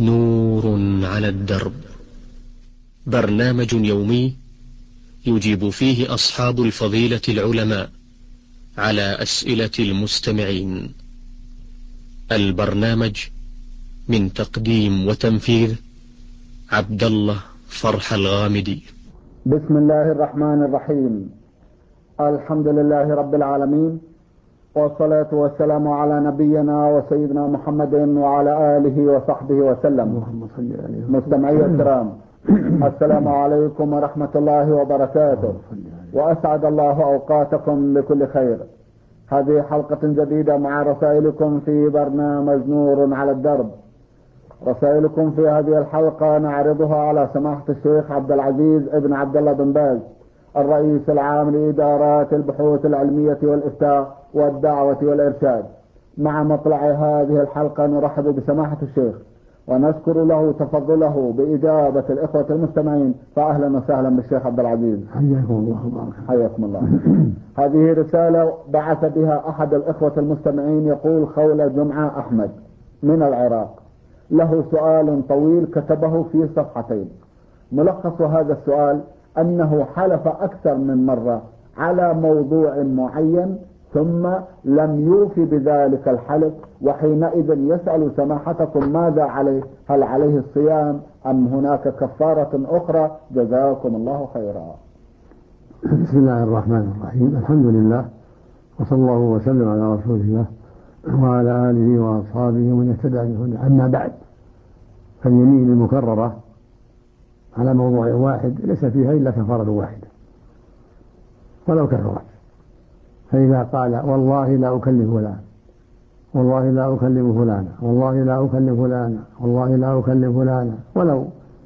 نور على الدرب، برنامج يومي يجيب فيه أصحاب الفضيلة العلماء على أسئلة المستمعين. البرنامج من تقديم وتنفيذ عبد الله فرح الغامدي. بسم الله الرحمن الرحيم. الحمد لله رب العالمين، والصلاة والسلام على نبينا وسيدنا محمد وعلى آله وصحبه وسلم. مستمعي الكرام، السلام عليكم ورحمة الله وبركاته، وأسعد الله أوقاتكم بكل خير. هذه حلقة جديدة مع رسائلكم في برنامج نور على الدرب. رسائلكم في هذه الحلقة نعرضها على سماحة الشيخ عبد العزيز ابن عبد الله بن باز، الرئيس العام لإدارات البحوث العلمية والإفتاء والدعوة والإرشاد. مع مطلع هذه الحلقة نرحب بسماحة الشيخ ونشكر له تفضله بإجابة الإخوة المستمعين. فأهلا وسهلا بالشيخ عبد العزيز. حياكم الله. حياكم الله. هذه رسالة بعث بها أحد الإخوة المستمعين، يقول خولة جمعة أحمد من العراق، له سؤال طويل كتبه في صفحتين. ملخص هذا السؤال أنه حلف أكثر من مرة على موضوع معين ثم لم يوفي بذلك الحلف، وحينئذ يسأل سماحتكم ماذا عليه؟ هل عليه الصيام أم هناك كفارة أخرى؟ جزاكم الله خيرا. بسم الله الرحمن الرحيم. الحمد لله، وصلى الله وسلم على رسول الله وعلى آله وأصحابه ومن اهتدى بهداه. أما بعد، فاليمين المكررة على موضوع واحد ليس فيها إلا كفارة واحدة ولو كثرت. فإذا قال والله لا أكلم فلانا، والله لا أكلم فلانا، والله لا أكلم فلانا، والله لا أكلم فلانا، ولو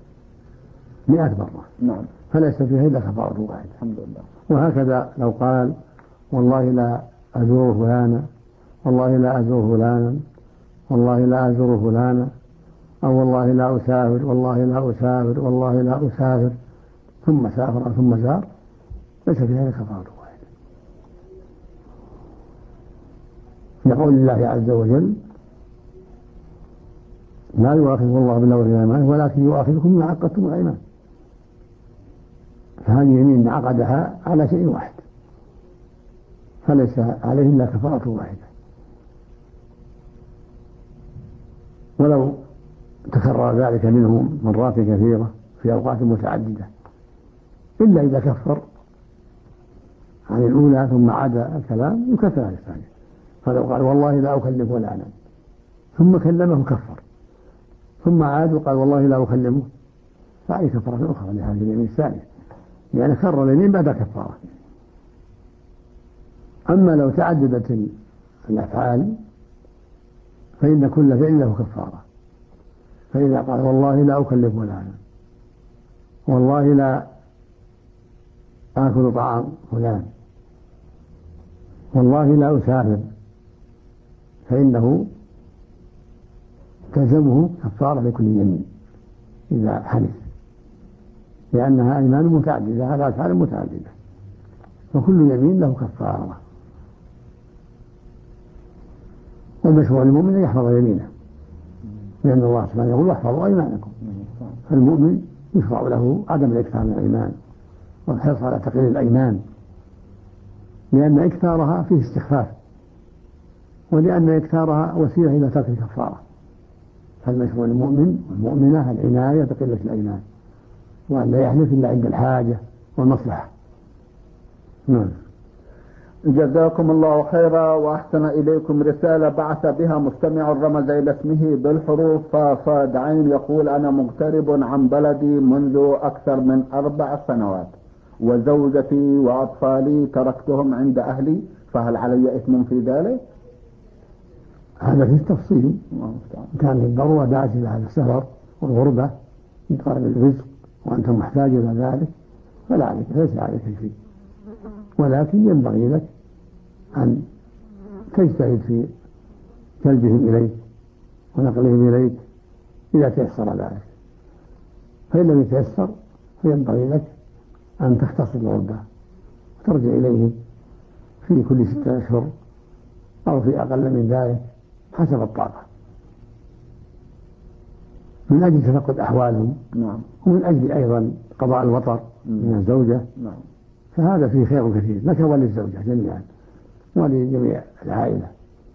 100 مرة، فليس فيها إلا كفارة واحدة. الحمد لله. وهكذا لو قال والله لا أزور فلانا، والله لا أزور فلانا، والله لا أزور فلانا، أو والله لا أسافر، والله لا أسافر، والله لا أسافر، ثم سافر ثم زار، ليس فيها كفارة واحدة. يقول الله عز وجل لا يؤاخذكم الله باللغو في أيمانكم ولكن يؤاخذكم بما عقدتم الأيمان. فهذه يمين عقدها على شيء واحد فليس عليه إلا كفارة واحدة، ولو تكرر ذلك منه مرات كثيرة في أوقات متعددة، إلا إذا كفر عن الأولى ثم عاد الكلام يكفر عن الثانية. فلو قال والله لا أكلم فلانا ثم كلمه كفر، ثم عاد وقال والله لا أكلمه، فعليه كفارة أخرى لهذه اليمين الثانية، يعني كرر اليمين بعد كفارة. أما لو تعددت الأفعال فإن كل فعل له كفارة. فإذا قال والله لا أكلم فلانا، والله لا آكل طعام فلان، والله لا أسافر، فإنه تلزمه كفارة لكل يمين إذا حلف، لأنها أيمان متعددة على أفعال متعددة، وكل يمين له كفارة. والمشروع للمؤمن أن يحفظ يمينه، لأن الله سبحانه يقول واحفظوا أيمانكم. فالمؤمن يشرع له عدم الإكثار من الأيمان والحرص على تقليل الأيمان، لأن إكثارها فيه استخفاف، ولأن إكثارها وسيلة إلى ترك الكفارة. فالمشروع للمؤمن والمؤمنة العناية بقلة الأيمان، وأن لا يحلف إلا عند الحاجة والمصلحة. جزاكم الله خيرا، وأحسن إليكم رسالة بعث بها مستمع رمز إلى اسمه بالحروف صاد عين، يقول أنا مغترب عن بلدي منذ أكثر من 4 سنوات، وزوجتي وأطفالي تركتهم عند أهلي، فهل علي إثم في ذلك؟ هذا فيه تفصيل. كان الضرورة داعية إلى هذا السفر والغربة من طلب الرزق وأنت محتاج إلى ذلك، فلا عليك، ليس عليك شيء، ولكن ينبغي لك أن تجتهد في جلبهم إليك ونقلهم إليك إذا تيسر ذلك. فإن لم يتيسر فينبغي لك أن تختصر الغربة وترجع إليهم في كل 6 أشهر أو في أقل من ذلك حسب الطاقة. من أجل تفقد أحوالهم. نعم. ومن أجل أيضا قضاء الوطر من الزوجة. نعم. فهذا فيه خير كثير لك وللزوجة جميعا ولجميع العائلة.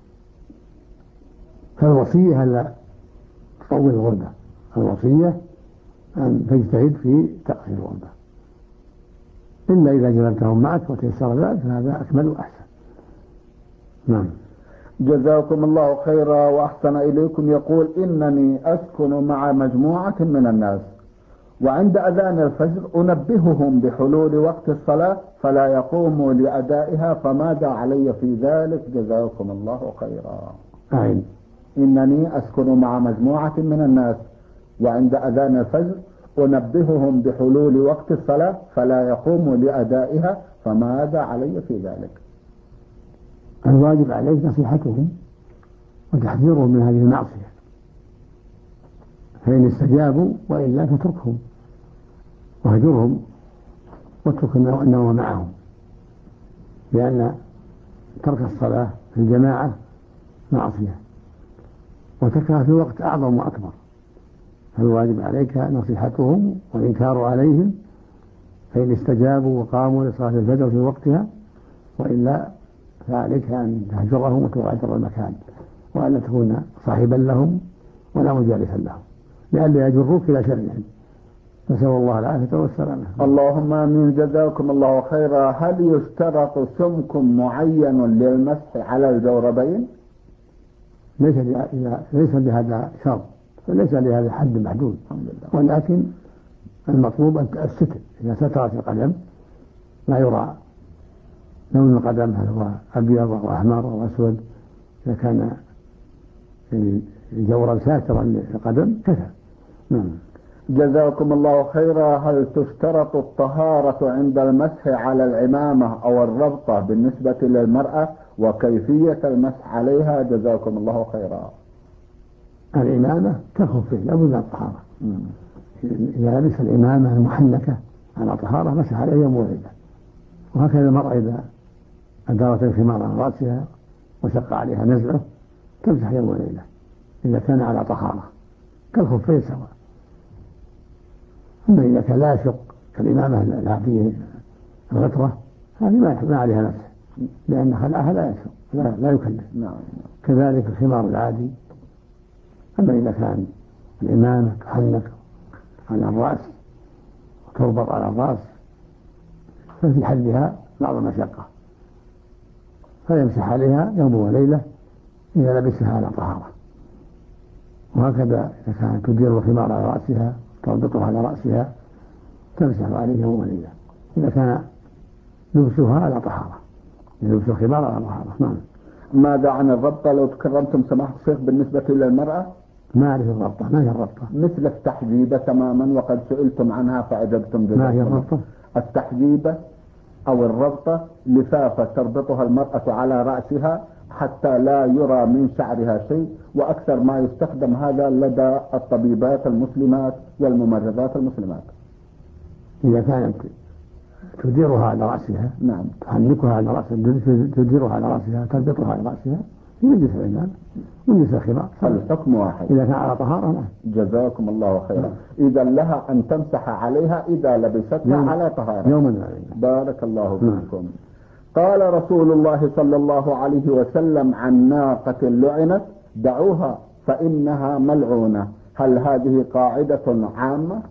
فالوصية ألا تطول الغربة، الوصية أن تجتهد في تقصير الغربة، إلا إذا جلبتهم معك وتيسر ذلك فهذا أكمل وأحسن. نعم. جزاكم الله خيرا وأحسن إليكم. يقول: إنني أسكن مع مجموعة من الناس، وعند أذان الفجر أنبههم بحلول وقت الصلاة فلا يقوموا لأدائها، فماذا علي في ذلك؟ جزاكم الله خيرا. أعين. إنني أسكن مع مجموعة من الناس، وعند أذان الفجر أنبههم بحلول وقت الصلاة فلا يقوموا لأدائها، فماذا علي في ذلك؟ الواجب عليك نصيحتهم وتحذيرهم من هذه المعصية، فإن استجابوا وإلا فتركهم واهجرهم واترك النوم معهم، لأن ترك الصلاة في الجماعة معصية وتركها في وقت أعظم وأكبر. فالواجب عليك نصيحتهم والإنكار عليهم، فإن استجابوا وقاموا لصلاة الفجر في وقتها، وإلا فعليك أن تهجرهم وتغادر المكان، وأن لا تكون صاحبا لهم ولا مجالسا لهم، لئلا يجروك إلى شرهم. نسأل الله العافية والسلامة. اللهم آمين. جزاكم الله خيرا. هل يشترط سمك معين للمسح على الجوربين؟ ليس بهذا شرط، فليس لهذا حد محدود، ولكن المطلوب أن الستر. إذا سترت القدم لا يرى لون القدم هل هو أبيض أو أحمر أو أسود، إذا كان الجورب ساترا للقدم كفى. جزاكم الله خيرا. هل تشترط الطهارة عند المسح على العمامة أو الربطة بالنسبة للمرأة، وكيفية المسح عليها؟ جزاكم الله خيرا. العمامة كالخفين لابد من الطهارة. إذا لبس العمامة المحنكة على طهارة مسح عليها يوم وليلة، وهكذا المرأة إذا أدارت الخمار على رأسها وشق عليها نزعه تمسح يوم وليلة إذا كان على طهارة، كالخفين سواء. أما إذا كان لا يشق كالإمامة العادية الغترة هذه ما عليها مسح، لأن خلعها لا يشق لا يكلف. كذلك الخمار العادي. أما إذا كان الإمامة تحنك على الرأس وتربط على الرأس ففي حلها بعض المشقة، فيمسح عليها يوم وليلة إذا لبسها على طهارة. وهكذا إذا كانت تدير الخمار على رأسها تربطها على رأسها تمسح عليه يوم وليلة إذا كان لبسها على طهارة، لبس الخمار على طهارة. ماذا عن الربطة لو تكرمتم سماحة الشيخ بالنسبة للمرأة؟ ما أعرف الربطة. ما هي الربطة؟ مثل التحجيبة تماما، وقد سئلتم عنها فأجبتم. ما هي الربطة؟ التحجيبة أو الربطة لفافة تربطها المرأة على رأسها حتى لا يرى من شعرها شيء، وأكثر ما يستخدم هذا لدى الطبيبات المسلمات والممرضات المسلمات. إذا كانت تديرها على رأسها، تحنكها على رأسها، تديرها على رأسها، تربطها على رأسها، يجلس العمام ويجلس الخمار، الحكم واحد إذا كان على طهارة. جزاكم الله خيرا. إذا لها أن تمسح عليها إذا لبستها على طهارة يوما. بارك الله فيكم. قال رسول الله صلى الله عليه وسلم عن ناقة لعنت: دعوها فإنها ملعونة. هل هذه قاعدة عامة؟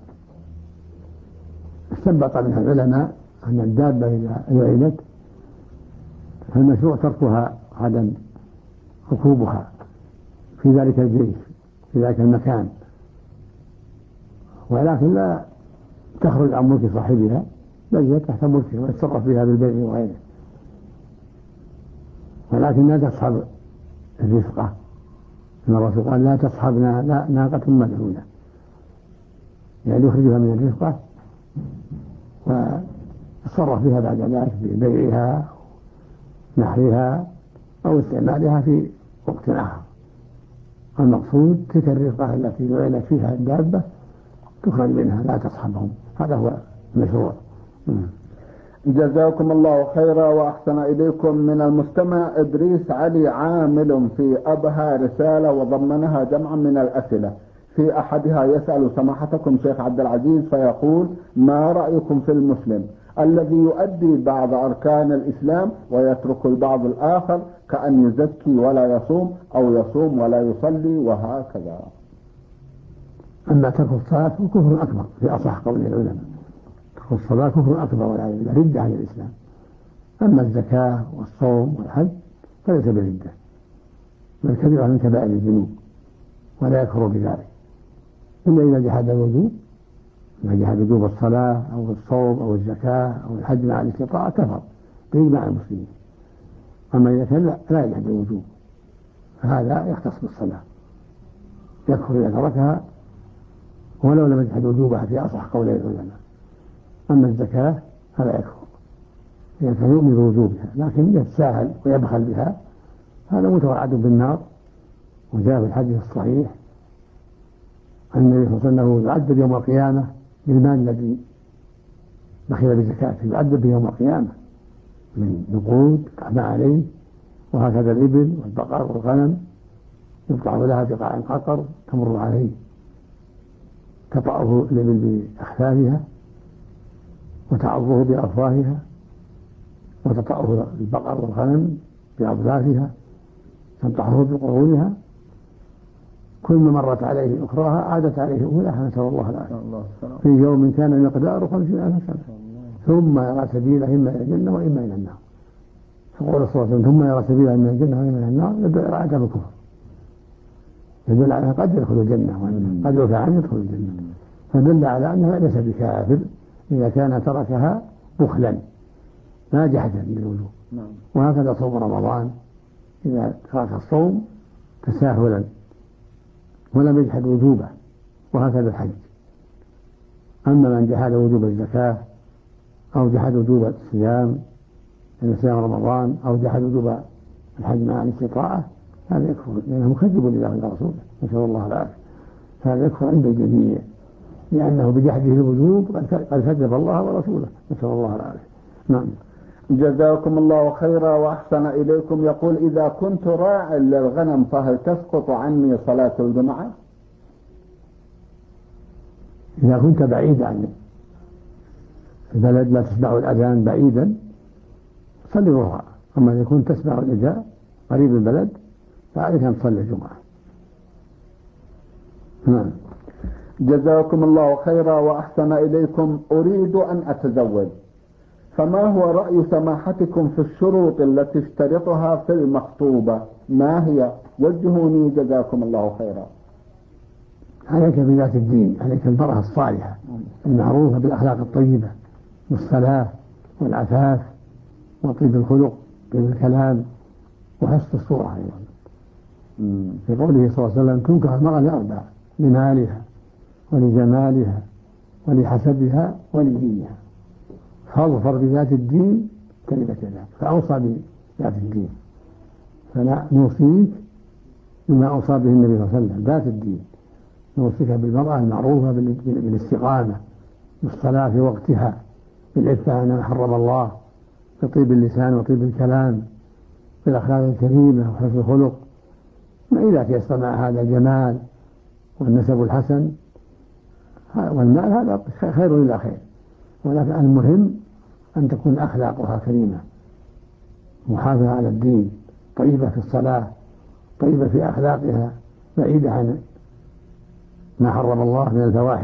استنبط منها العلماء أن الدابة إذا لعنت فالمشروع تركها عدم ركوبها في ذلك الجيش في ذلك المكان، ولكن لا تخرج عن ملك صاحبها، بل هي تحت ملكه ويتصرف بها بالبيع وغيره، ولكن لا تصحب الرفقة. إن الرسول قال: لا تصحبنا ناقة ملعونة، يعني يخرجها من الرفقة ويتصرف بها بعد ذلك ببيعها نحرها أو استعمالها في وقت آخر. المقصود تلك الرفقة التي لعنت فيها الدابة تخرج منها لا تصحبهم، هذا هو المشروع. جزاكم الله خيرا وأحسن إليكم. من المستمع إدريس علي عامل في أبها رسالة وضمنها جمعا من الأسئلة، في أحدها يسأل سماحتكم شيخ عبد العزيز فيقول: ما رأيكم في المسلم الذي يؤدي بعض أركان الإسلام ويترك البعض الآخر، كأن يزكي ولا يصوم أو يصوم ولا يصلي وهكذا؟ أما ترك الصلاة كفر أكبر في أصح قول العلماء، ترك الصلاة كفر أكبر والعياذ بالله، ردة عن الإسلام. أما الزكاة والصوم والحج فليس بردة، بل كبيرة من كبائر الذنوب ولا يكفر بذلك إلا إذا جحد الوجوب، إذا جحد وجوب الصلاة أو الصوم أو الزكاة أو الحج مع الاستطاعة كفر بإجماع المسلمين. أما إذا كان لا يجحد الوجوب فهذا يختص بالصلاة، يكفر إذا تركها ولو لم يجحد وجوبها في أصح قولي العلماء. أما الزكاة فلا يكفر إذا كان يؤمن بوجوبها، لكن يتساهل ويبخل بها هذا متوعد بالنار. وجاء في الحديث الصحيح أن النبي صلى الله عليه وسلم يعذب يوم القيامة بالمال الذي بخل بزكاته، يعذب يوم القيامة من نقود ما عليه، وهكذا الإبل والبقر والغنم يقطع لها بقاع قطر تمر عليه، تطأه الإبل بأخفافها وتعضه بأفواهها، وتطأه البقر والغنم بأضلافها تنطحه بقرونها، كل ما مرت عليه أخراها عادت عليه أولاها، نسأل الله العافية، في يوم كان مقداره 50,000 سنة، ثم يرى سبيله إما إلى الجنة وإما إلى النار. يقول صلى الله عليه وسلم: ثم يرى سبيله إما إلى الجنة وإما إلى النار، يدل على عدم الكفر، يدل على قد يدخل الجنة وقد يرفع عنه يدخل الجنة، فدل على أنه ليس بكافر إذا كان تركها بخلا لا جحدا بالوجوب. وهكذا صوم رمضان إذا ترك الصوم تساهلا ولم يجحد وجوبه، وهكذا الحج. أما من جحد وجوب الزكاة أو جحد وجوب الصيام يعني صيام رمضان أو جحد وجوب الحج مع الاستطاعة هذا يكفر، لأنه مكذب لله ورسوله، نسأل الله العافية. هذا يكفر عند الجميع لأنه بجحده الوجوب قد كذب الله ورسوله، نسأل الله العافية. نعم. جزاكم الله خيرا وأحسن إليكم. يقول: إذا كنت راعٍ للغنم فهل تسقط عني صلاة الجمعة؟ إذا كنت بعيد عن البلد لا تسمع الأذان بعيدا صلي الظهر، أما إذا كنت تسمع النداء قريب البلد فعليك أن تصلي الجمعة. نعم. جزاكم الله خيرا وأحسن إليكم. أريد أن أتزوج، فما هو رأي سماحتكم في الشروط التي اشترطها في المخطوبة؟ ما هي؟ وجهوني جزاكم الله خيرا. عليك بذات الدين، عليك المرأة الصالحة المعروفة بالأخلاق الطيبة والصلاة والعفاف وطيب الخلق طيب الكلام وحسن الصورة أيضا. في قوله صلى الله عليه وسلم: تنكح المرأة لأربع: لمالها ولجمالها ولحسبها ولدينها، فاظفر بذات الدين تربت يداك. فأوصى بذات الدين، فلا نوصيك بما أوصى به النبي صلى الله عليه وسلم ذات الدين، نوصيك بالمرأة المعروفة بالاستقامة، بالصلاة في وقتها، بالعفة عما حرم الله، بطيب اللسان وطيب الكلام، بالأخلاق الكريمة وحسن الخلق. ما إذا تيسر مع هذا الجمال والنسب الحسن والمال هذا خير إلى خير، ولكن المهم أن تكون أخلاقها كريمة محافظة على الدين، طيبة في الصلاة، طيبة في أخلاقها، بعيدة عن ما حرم الله من الفواحش.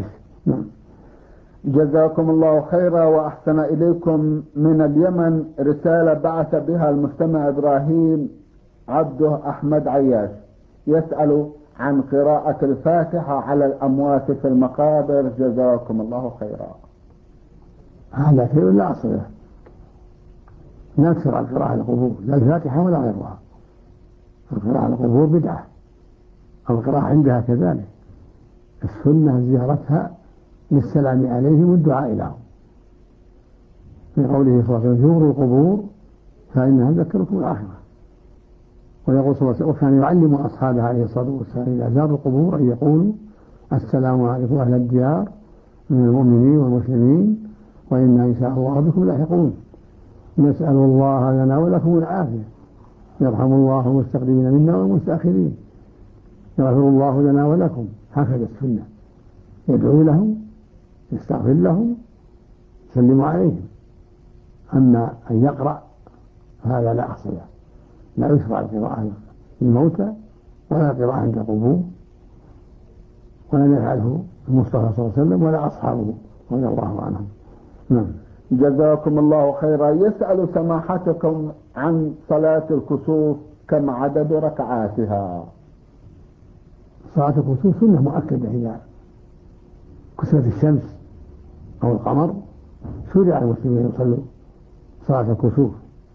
جزاكم الله خيرا وأحسن إليكم. من اليمن رسالة بعث بها المستمع إبراهيم عبده أحمد عياش يسأل عن قراءة الفاتحة على الأموات في المقابر، جزاكم الله خيرا. هذا خير لا أصل له، لا تشرع القراءة على القبور، لا الفاتحة ولا غيرها. القراءة على القبور بدعة، أو القراءة عندها كذلك. السنة زيارتها للسلام عليهم والدعاء لهم، في قوله صلى الله عليه وسلم: زوروا القبور فإنها تذكركم الآخرة. ويقول صلى الله عليه وسلم: وكان يعلم أصحابه عليه الصلاة والسلام إذا زاروا القبور أن يقولوا: السلام عليكم أهل الديار من المؤمنين والمسلمين وإنا إن شاء الله بكم لاحقون، نسأل الله لنا ولكم العافية، يرحم الله المستقدمين منا والمستأخرين. يغفر الله لنا ولكم، هكذا السنة، يدعو لهم، يستغفر لهم، يسلم عليهم. أما أن يقرأ هذا لا أصل له، لا يشرع القراءة للموتى ولا القراءة عند القبور، ولم يفعله المصطفى صلى الله عليه وسلم ولا أصحابه رضي الله عنهم. نعم. جزاكم الله خيرا. يسأل سماحتكم عن صلاة الكسوف، كم عدد ركعاتها؟ صلاة الكسوف سنة مؤكدة، إذا كسفت الشمس أو القمر شرع المسلمين يصلوا صلاة الكسوف،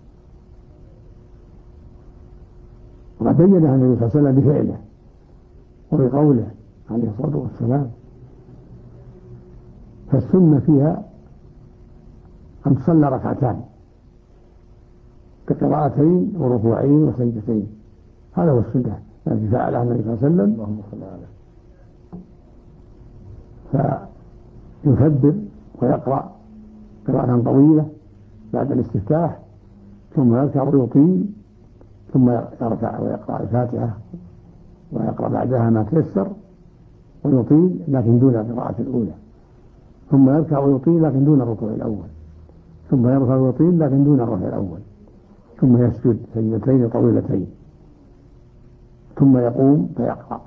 وقد بينها النبي صلى الله عليه وسلم بفعله وبقوله عليه الصلاة والسلام. فالسنة فيها أن تصلى ركعتان كقراءتين وركوعين وسجدتين، هذا هو السنة التي فعلها النبي صلى الله عليه وسلم. اللهم صل عليه. فيكبر ويقرأ قراءة طويلة بعد الاستفتاح، ثم يركع ويطيل، ثم يركع ويقرأ الفاتحة ويقرأ بعدها ما تيسر ويطيل لكن دون القراءة الأولى، ثم يركع ويطيل لكن دون الركوع الأول، ثم يركع ويطيل لكن دون الركوع الأول، ثم يسجد سجدتين طويلتين، ثم يقوم فيقرأ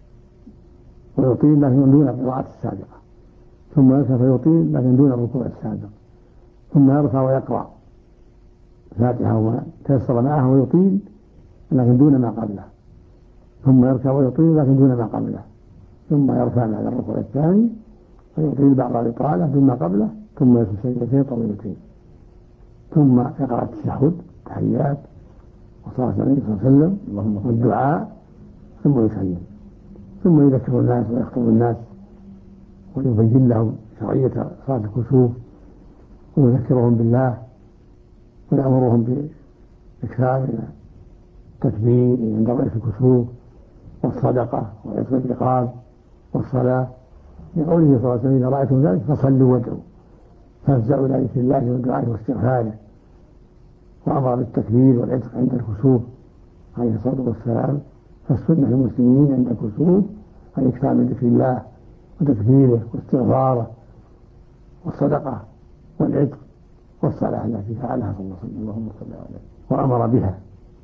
ويطيل لكن دون القراءة السابقة، ثم يركع فيطيل لكن دون الركوع السابق، ثم يركع ويقرأ الفاتحة وما تيسر معه ويطيل لكن دون ما قبله، ثم يركع ويطيل لكن دون ما قبله، ثم يرفع بعد الركوع الثاني ويطيل بعض الإطالة دون ما قبله، ثم يسجد سجدتين طويلتين، ثم يقرأ التشهد التحيات وصلاة النبي صلى الله عليه وسلم والدعاء، ثم يسلم، ثم يذكر الناس ويخطب الناس ويبين لهم شرعية صلاة الكسوف ويذكرهم بالله ويأمرهم بإكثار من التكبير عند رؤية الكسوف والصدقة وعتق الرقاب والصلاة، لقوله صلى الله عليه وسلم: إذا رأيتم ذلك فصلوا وادعوا، فافزعوا إلى ذكر الله والدعاء واستغفاره. وأمر بالتكبير والعتق عند الكسوف عليه الصلاة والسلام. فالسنة للمسلمين عند الكسوف الإكثار من ذكر الله وتكبيره واستغفاره والصدقة والعتق والصلاة التي فعلها صلى الله عليه وسلم. اللهم صل عليه. وأمر بها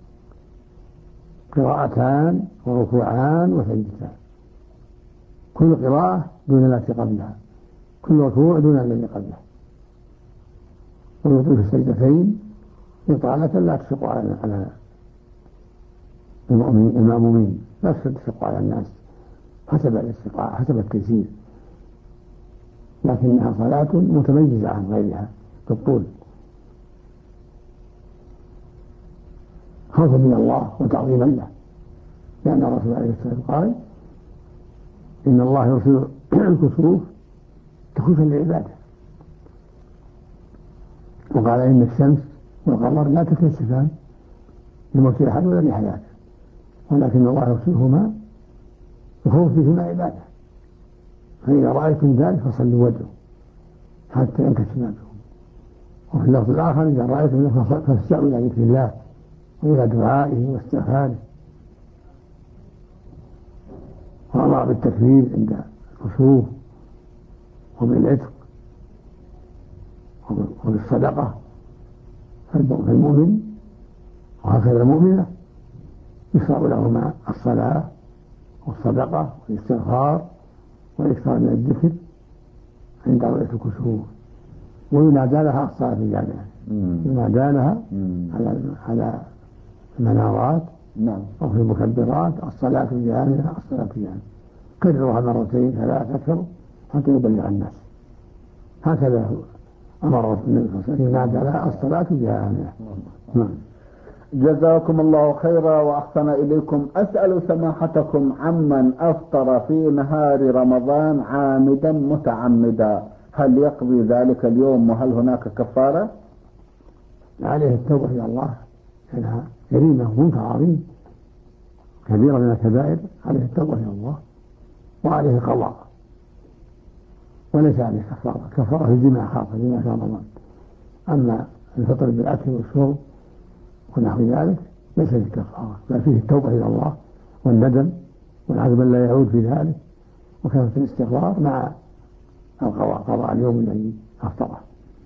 قراءتان وركوعان وسجدتان، كل قراءة دون التي قبلها، كل ركوع دون الذي قبله، ويطيل في السجدتين إطالة لا تشق على المأمومين، لا تشق على الناس حسب الاستطاعة حسب التيسير، لكنها صلاة متميزة عن غيرها بالطول، خوفا من الله وتعظيما له، لأن الرسول عليه الصلاة والسلام قال: إن الله يرسل الكسوف تخوفا لعباده، وقال: إن الشمس والقمر لا تكسفان لموت أحد ولا لحياته، ولكن الله يرسلهما يخوف بهما عباده، فإذا رأيتم ذلك فصلوا وادعوا حتى ينكشف ما بكم. وفي اللفظ الآخر: إذا رأيتم ذلك فافزعوا إلى ذكر الله وإلى دعائه واستغفاره. وأمر بالتكبير عند الكسوف وبالعتق وبالصدقة، فالمؤمن وهكذا المؤمنة يشرع لهما الصلاة والصدقة والاستغفار والإكثار من الذكر عند رؤية الكسوف، وينادى لها الصلاة الجامعة، ينادى لها على المنارات أو في المكبرات: الصلاة الجامعة الصلاة الجامعة، كررها مرتين ثلاثة أكثر حتى يبلغ الناس. هكذا أمر النبي صلى الله عليه وسلم: ينادى لها الصلاة الجامعة. جزاكم الله خيرا وأحسن إليكم. أسأل سماحتكم عمن أفطر في نهار رمضان عامدا متعمدا، هل يقضي ذلك اليوم وهل هناك كفارة؟ عليه التوبة إلى الله، لأنها جريمة ومنكر عظيم كبيرة من الكبائر، عليه التوبة إلى الله وعليه القضاء، وليس عليه كفارة. كفارة الجماع خاصة جماع رمضان، أما الفطر بالأكل والشرب ونحو ذلك ليس فيه كفارة، بل فيه التوبة إلى الله والندم والعزم لا يعود في ذلك، وكثرة الاستغفار مع قضاء اليوم الذي أفطره.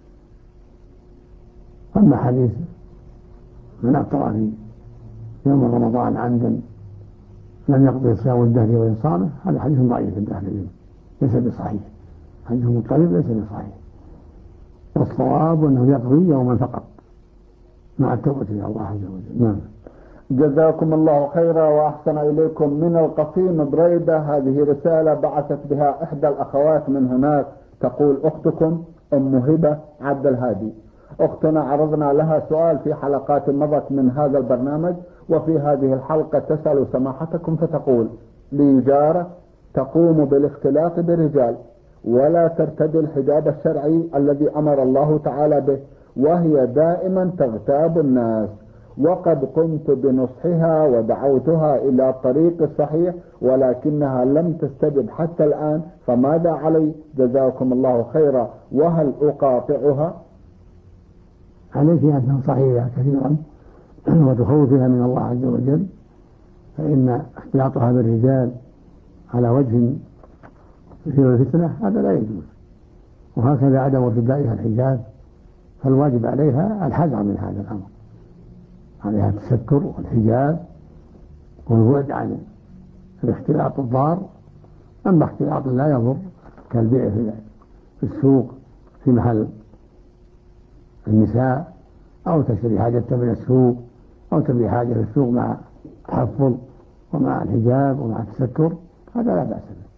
أما حديث من أفطر في يوم رمضان عمدا لم يقضي صيام الدهر وإن صامه، هذا حديث ضعيف عند أهل العلم ليس بصحيح، حديث مضطرب ليس بصحيح. والصواب أنه يقضي يوما فقط مع التوبة إلى الله عز وجل. نعم. جزاكم الله خيرا وأحسن إليكم. من القصيم بريدة، هذه رسالة بعثت بها إحدى الأخوات من هناك، تقول: أختكم أم هبة عبد الهادي، أختنا عرضنا لها سؤال في حلقات مضت من هذا البرنامج، وفي هذه الحلقة تسأل سماحتكم فتقول: لي جارة تقوم بالاختلاط برجال ولا ترتدي الحجاب الشرعي الذي أمر الله تعالى به، وهي دائما تغتاب الناس، وقد قمت بنصحها ودعوتها إلى الطريق الصحيح ولكنها لم تستجب حتى الآن، فماذا علي؟ جزاكم الله خيرا. وهل أقاطعها؟ عليك أن تنصحيها كثيرا وتخوفها من الله عز وجل، فإن اختلاطها بالرجال على وجه فيه الفتنة هذا لا يجوز، وهكذا عدم ارتدائها الحجاب، فالواجب عليها الحذر من هذا الأمر، عليها التستر والحجاب والبعد عن الاختلاط الضار. أما اختلاط لا يضر كالبيع في السوق في محل النساء، أو تشتري حاجة من السوق، أو تبيع حاجة في السوق مع التحفظ ومع الحجاب ومع التستر، هذا لا بأس به.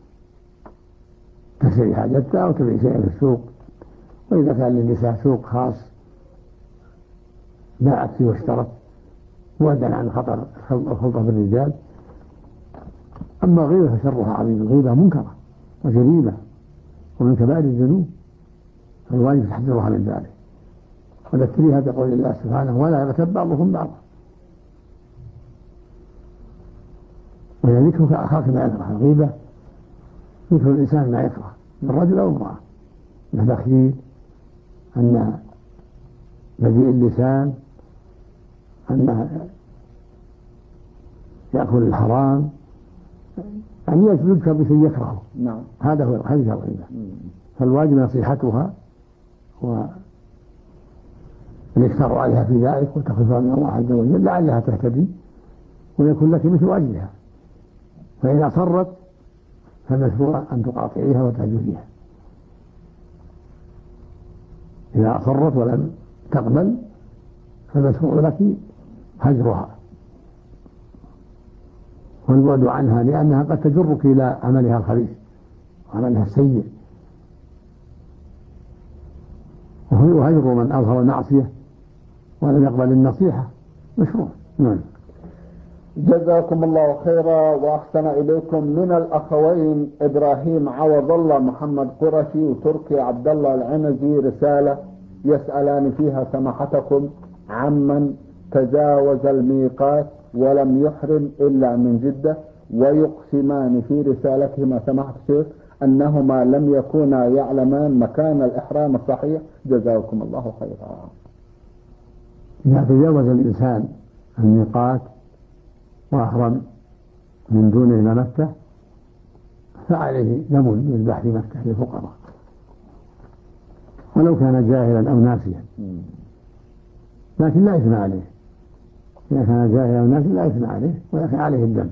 تشتري حاجتها أو تبيع شيئا في السوق، وإذا كان للنساء سوق خاص باعت فيه واشترت بعدا عن خطر الخلطة بالرجال. أما غيبة فشرها عظيم، الغيبة منكرة وجريمة ومن كبائر الذنوب، فالواجب تحذرها من ذلك، وذكريها بقول الله سبحانه: ولا يغتب بعضهم بعضا. وهي ذكرك أخاك ما يكره، الغيبة ذكر الإنسان ما يكره من رجل أو امرأة، أنه بخيل، أن بذيء اللسان، أنه يأكل الحرام، يعني يذكر بشيء يكرهه. نعم. هذا هو الغيبة. فالواجب نصيحتها والإكثار عليها في ذلك وتخفيفها من الله عز وجل لعلها تهتدي ويكون لك مثل أجلها. فإن أصرت فالمشروع أن تقاطعيها وتهجريها. إذا أصرت ولم تقبل فالمشروع لك هجرها والبعد عنها، لأنها قد تجرك إلى عملها الخبيث وعملها السيء. وهجر من أظهر المعصية ولم يقبل النصيحة مشروع. نعم. جزاكم الله خيرا وأحسن إليكم. من الأخوين إبراهيم عوض الله محمد قرشي وتركي عبد الله العنزي رسالة يسألان فيها سماحتكم عمن تجاوز الميقات ولم يحرم إلا من جدة، ويقسمان في رسالتهما سماحة الشيخ أنهما لم يكونا يعلمان مكان الإحرام الصحيح. جزاكم الله خيرا. إذا تجاوز الإنسان الميقات وأحرم من دونه إلى مكة فعليه دم يذبح في مكة للفقراء ولو كان جاهلا أو ناسيا، لكن لا إثم عليه. إذا كان جاهلا أو ناسيا لا إثم عليه، ولكن عليه الدم،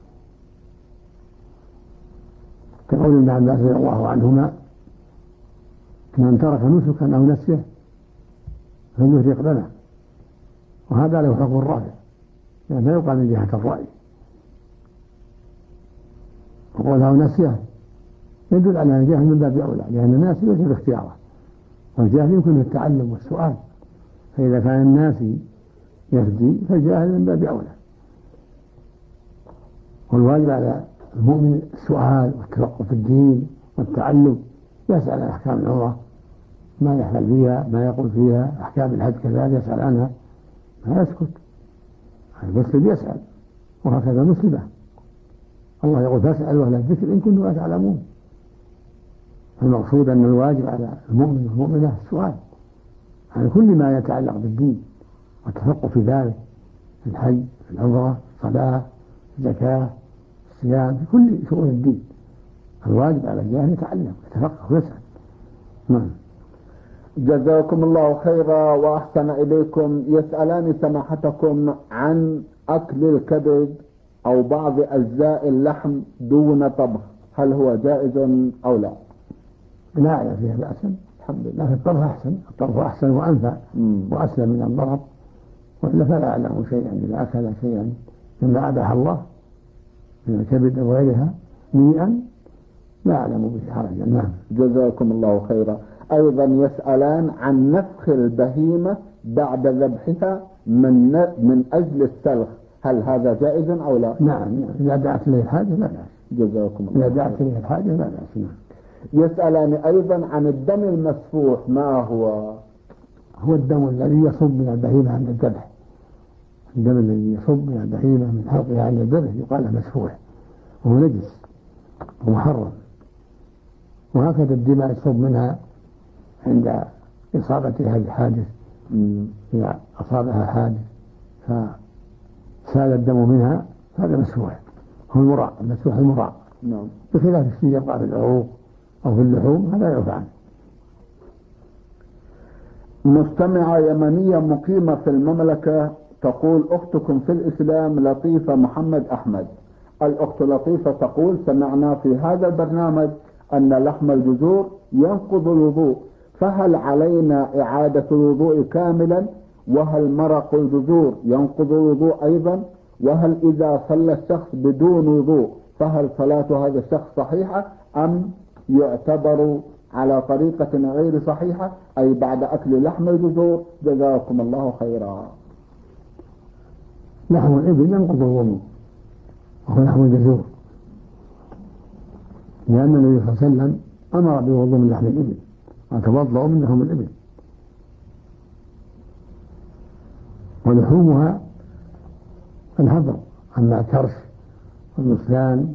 كقول ابن عباس رضي الله عنهما: من ترك نسكا أو نسيه فليهرق لنا. وهذا له حكم الرافع، يعني لا يقال من جهة الرأي، وقوله نسيه يدل على الجهل من باب أولى، لأن الناس ليس باختياره، والجهل يمكن التعلم والسؤال، فإذا كان الناس يفدي فالجاهل من باب أولى. والواجب على المؤمن السؤال والتفقه في الدين والتعلم، يسأل عن أحكام العمرة ما يحلل فيها، ما يقول فيها، أحكام الحج كذلك يسأل عنها، ما يسكت. المسلم يسأل، وهكذا المسلمة. الله يقول: فاسألوا أهل الذكر إن كنتم لا تعلمون. المقصود أن الواجب على المؤمن والمؤمنة السؤال عن كل ما يتعلق بالدين والتفقه في ذلك، في الحج، في العمرة، الصلاة، الزكاة، الصيام، في كل شؤون الدين. الواجب على الجاهل يتعلم يتفقه ويسأل. نعم. جزاكم الله خيرا وأحسن إليكم. يسألان سماحتكم عن أكل الكبد أو بعض أجزاء اللحم دون طبخ، هل هو جائز أو لا؟ لا أعلم فيها بأسا الحمد لله. الطبخ أحسن، الطبخ أحسن وأنفع وأسلم من الضرر، وإلا فلا أعلم شيئا إذا أكل شيئا مما أباح الله من الكبد أو غيرها نيئا لا أعلم به حرجا. نعم. جزاكم الله خيرا. أيضا يسألان عن نفخ البهيمة بعد ذبحها من أجل السلخ، هل هذا جائز أو لا؟ نعم، إذا دعت إليه الحاجة لا بأس. جزاكم الله. إذا دعت إليه الحاجة لا بأس. نعم. يسألان أيضا عن الدم المسفوح، ما هو؟ هو الدم الذي يصب من البهيمة عند الذبح. الدم الذي يصب من البهيمة من حلقها عند الذبح يقال له مسفوح، وهو نجس ومحرم. وهكذا الدماء يصب منها عند إصابتها بحادث، إذا أصابها حادث فسال الدم منها هذا مسفوح، هو المراء، المسفوح المراء. نعم. بخلاف الشيء يبقى في العروق أو في اللحوم هذا يعفى عنه. مستمعة يمنية مقيمة في المملكة تقول: أختكم في الإسلام لطيفة محمد أحمد. الأخت لطيفة تقول: سمعنا في هذا البرنامج أن لحم الجزور ينقض الوضوء، فهل علينا إعادة الوضوء كاملا؟ وهل مرق الجزور ينقض الوضوء أيضا؟ وهل إذا صلى الشخص بدون وضوء فهل صلاة هذا الشخص صحيحة أم يعتبر على طريقة غير صحيحة، أي بعد أكل لحم الجزور؟ جزاكم الله خيرا. لحم الإبل ينقض الوضوء وهو لحم الجزور، لأن النبي صلى الله عليه وسلم أمر بالوضوء من لحم الإبل وتوضأوا من لحم الإبل. ولحومها الهبر، أما الكرش والنسلان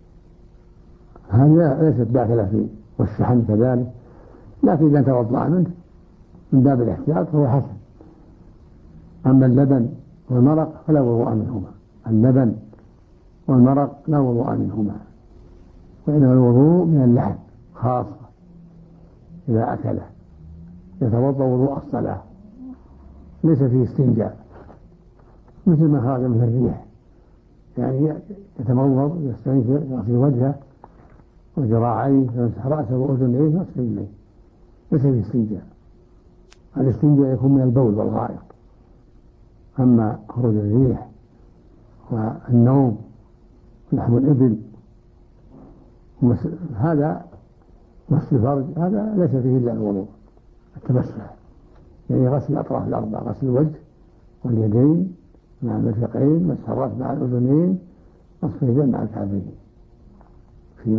هذه ليست داخلة فيه، والشحم كذلك، لكن إذا توضأ منه من باب الاحتياط فهو حسن. أما اللبن والمرق فلا وضوء منهما، اللبن والمرق لا وضوء منهما، وإنما الوضوء من اللحم خاصة إذا أكله يتوضأ وضوء الصلاة، ليس فيه استنجاء مثل ما خرج من الريح، يعني يتمضمض يستنشق يغسل وجهه وذراعيه ويمسح رأسه وأذنيه ويغسل رجليه، ليس فيه استنجاء. الاستنجاء يكون من البول والغائط. أما خروج الريح والنوم لحم الإبل هذا مس الفرج هذا ليس فيه إلا الوضوء، التمسح يعني غسل الأطراف الأربعة، غسل الوجه واليدين مع المرفقين، مسح الرأس مع الأذنين، مسح الرجلين مع الكعبين. في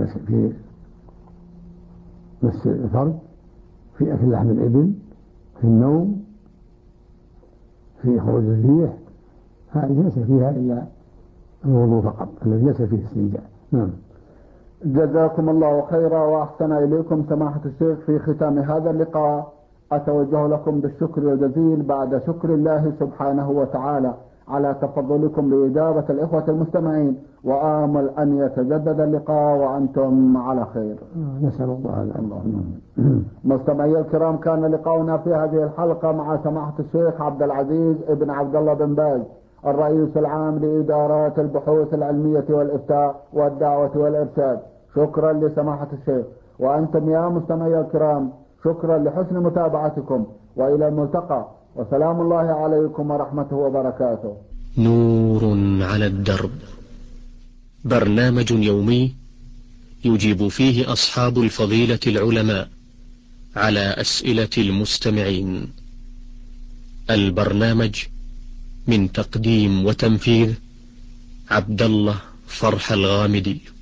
مس الفرج، في أكل لحم الإبل، في النوم، في خروج الريح، هذه ليس فيها إلا الوضوء فقط الذي ليس فيه استنجاء. نعم. جزاكم الله خيرا وأحسن إليكم سماحة الشيخ. في ختام هذا اللقاء أتوجه لكم بالشكر الجزيل بعد شكر الله سبحانه وتعالى على تفضلكم بإجابة الإخوة المستمعين، وآمل أن يتجدد اللقاء وأنتم على خير. نسأل الله. مستمعي الكرام، كان لقاؤنا في هذه الحلقة مع سماحة الشيخ عبد العزيز ابن عبد الله بن باز، الرئيس العام لإدارات البحوث العلمية والإفتاء والدعوة والإرشاد. شكرا لسماحة الشيخ. وأنتم يا مستمعي الكرام شكرا لحسن متابعتكم، وإلى الملتقى، وسلام الله عليكم ورحمته وبركاته. نور على الدرب، برنامج يومي يجيب فيه أصحاب الفضيلة العلماء على أسئلة المستمعين. البرنامج من تقديم وتنفيذ عبد الله فرح الغامدي.